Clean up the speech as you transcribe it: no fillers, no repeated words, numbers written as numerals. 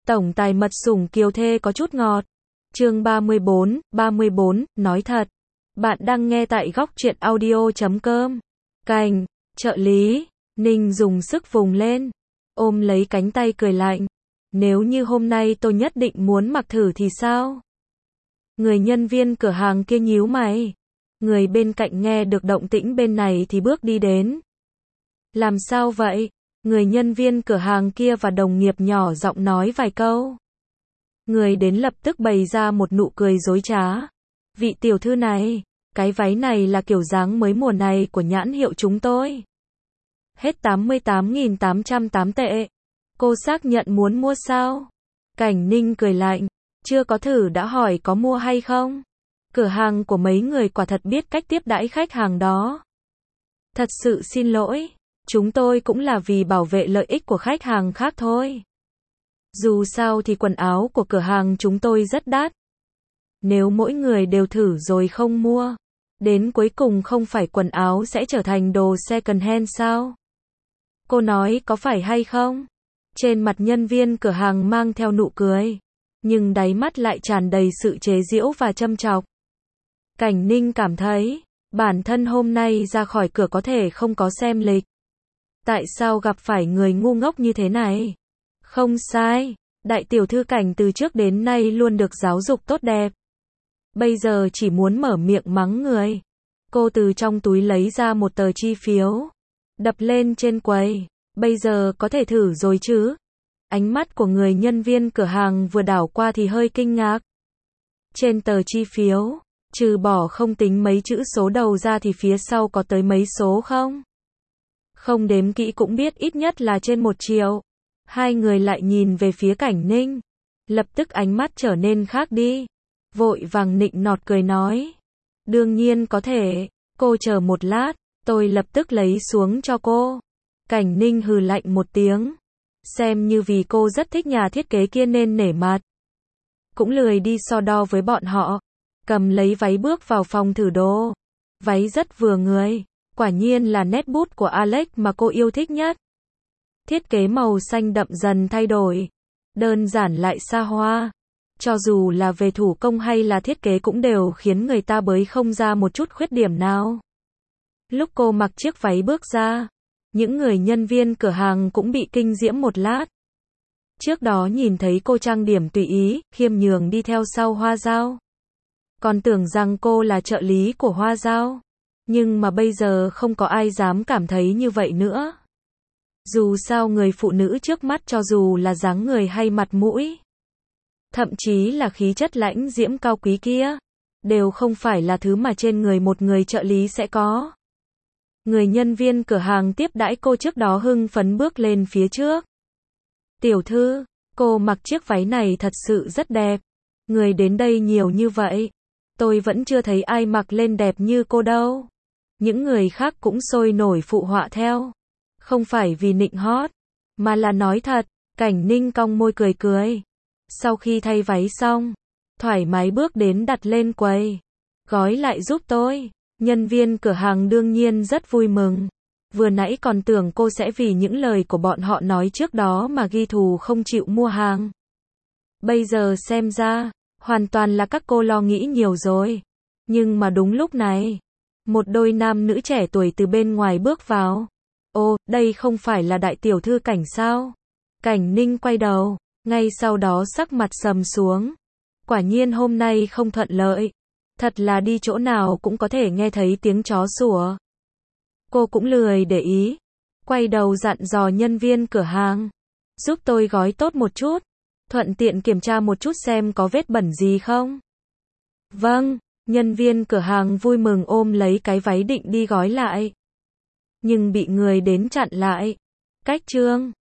Tổng tài mật sủng kiều thê có chút ngọt. Chương 34, nói thật. Bạn đang nghe tại góc truyện audio.com. Cành, trợ lý, Ninh dùng sức vùng lên, ôm lấy cánh tay cười lạnh. Nếu như hôm nay tôi nhất định muốn mặc thử thì sao? Người nhân viên cửa hàng kia nhíu mày. Người bên cạnh nghe được động tĩnh bên này thì bước đi đến. Làm sao vậy? Người nhân viên cửa hàng kia và đồng nghiệp nhỏ giọng nói vài câu. Người đến lập tức bày ra một nụ cười dối trá. Vị tiểu thư này, cái váy này là kiểu dáng mới mùa này của nhãn hiệu chúng tôi. Hết 88.808 tệ. Cô xác nhận muốn mua sao? Cảnh Ninh cười lạnh. Chưa có thử đã hỏi có mua hay không? Cửa hàng của mấy người quả thật biết cách tiếp đãi khách hàng đó. Thật sự xin lỗi. Chúng tôi cũng là vì bảo vệ lợi ích của khách hàng khác thôi. Dù sao thì quần áo của cửa hàng chúng tôi rất đắt. Nếu mỗi người đều thử rồi không mua, đến cuối cùng không phải quần áo sẽ trở thành đồ second hand sao? Cô nói có phải hay không? Trên mặt nhân viên cửa hàng mang theo nụ cười, nhưng đáy mắt lại tràn đầy sự chế giễu và châm chọc. Cảnh Ninh cảm thấy, bản thân hôm nay ra khỏi cửa có thể không có xem lịch. Tại sao gặp phải người ngu ngốc như thế này? Không sai, đại tiểu thư Cảnh từ trước đến nay luôn được giáo dục tốt đẹp. Bây giờ chỉ muốn mở miệng mắng người. Cô từ trong túi lấy ra một tờ chi phiếu, đập lên trên quầy. Bây giờ có thể thử rồi chứ? Ánh mắt của người nhân viên cửa hàng vừa đảo qua thì hơi kinh ngạc. Trên tờ chi phiếu, trừ bỏ không tính mấy chữ số đầu ra thì phía sau có tới mấy số không? Không đếm kỹ cũng biết ít nhất là trên 1 triệu. Hai người lại nhìn về phía Cảnh Ninh. Lập tức ánh mắt trở nên khác đi. Vội vàng nịnh nọt cười nói. Đương nhiên có thể, cô chờ một lát, tôi lập tức lấy xuống cho cô. Cảnh Ninh hừ lạnh một tiếng. Xem như vì cô rất thích nhà thiết kế kia nên nể mặt. Cũng lười đi so đo với bọn họ. Cầm lấy váy bước vào phòng thử đồ. Váy rất vừa người. Quả nhiên là nét bút của Alex mà cô yêu thích nhất. Thiết kế màu xanh đậm dần thay đổi. Đơn giản lại xa hoa. Cho dù là về thủ công hay là thiết kế cũng đều khiến người ta bới không ra một chút khuyết điểm nào. Lúc cô mặc chiếc váy bước ra, những người nhân viên cửa hàng cũng bị kinh diễm một lát. Trước đó nhìn thấy cô trang điểm tùy ý, khiêm nhường đi theo sau Hoa Dao. Còn tưởng rằng cô là trợ lý của Hoa Dao. Nhưng mà bây giờ không có ai dám cảm thấy như vậy nữa. Dù sao người phụ nữ trước mắt cho dù là dáng người hay mặt mũi, thậm chí là khí chất lãnh diễm cao quý kia, đều không phải là thứ mà trên người một người trợ lý sẽ có. Người nhân viên cửa hàng tiếp đãi cô trước đó hưng phấn bước lên phía trước. Tiểu thư, cô mặc chiếc váy này thật sự rất đẹp. Người đến đây nhiều như vậy, tôi vẫn chưa thấy ai mặc lên đẹp như cô đâu. Những người khác cũng sôi nổi phụ họa theo. Không phải vì nịnh hót, mà là nói thật. Cảnh Ninh cong môi cười cười. Sau khi thay váy xong, thoải mái bước đến đặt lên quầy. Gói lại giúp tôi. Nhân viên cửa hàng đương nhiên rất vui mừng. Vừa nãy còn tưởng cô sẽ vì những lời của bọn họ nói trước đó mà ghi thù không chịu mua hàng. Bây giờ xem ra, hoàn toàn là các cô lo nghĩ nhiều rồi. Nhưng mà đúng lúc này, một đôi nam nữ trẻ tuổi từ bên ngoài bước vào. Ô, đây không phải là đại tiểu thư Cảnh sao? Cảnh Ninh quay đầu, ngay sau đó sắc mặt sầm xuống. Quả nhiên hôm nay không thuận lợi. Thật là đi chỗ nào cũng có thể nghe thấy tiếng chó sủa. Cô cũng lười để ý. Quay đầu dặn dò nhân viên cửa hàng. Giúp tôi gói tốt một chút. Thuận tiện kiểm tra một chút xem có vết bẩn gì không. Vâng, nhân viên cửa hàng vui mừng ôm lấy cái váy định đi gói lại. Nhưng bị người đến chặn lại. Cách trương,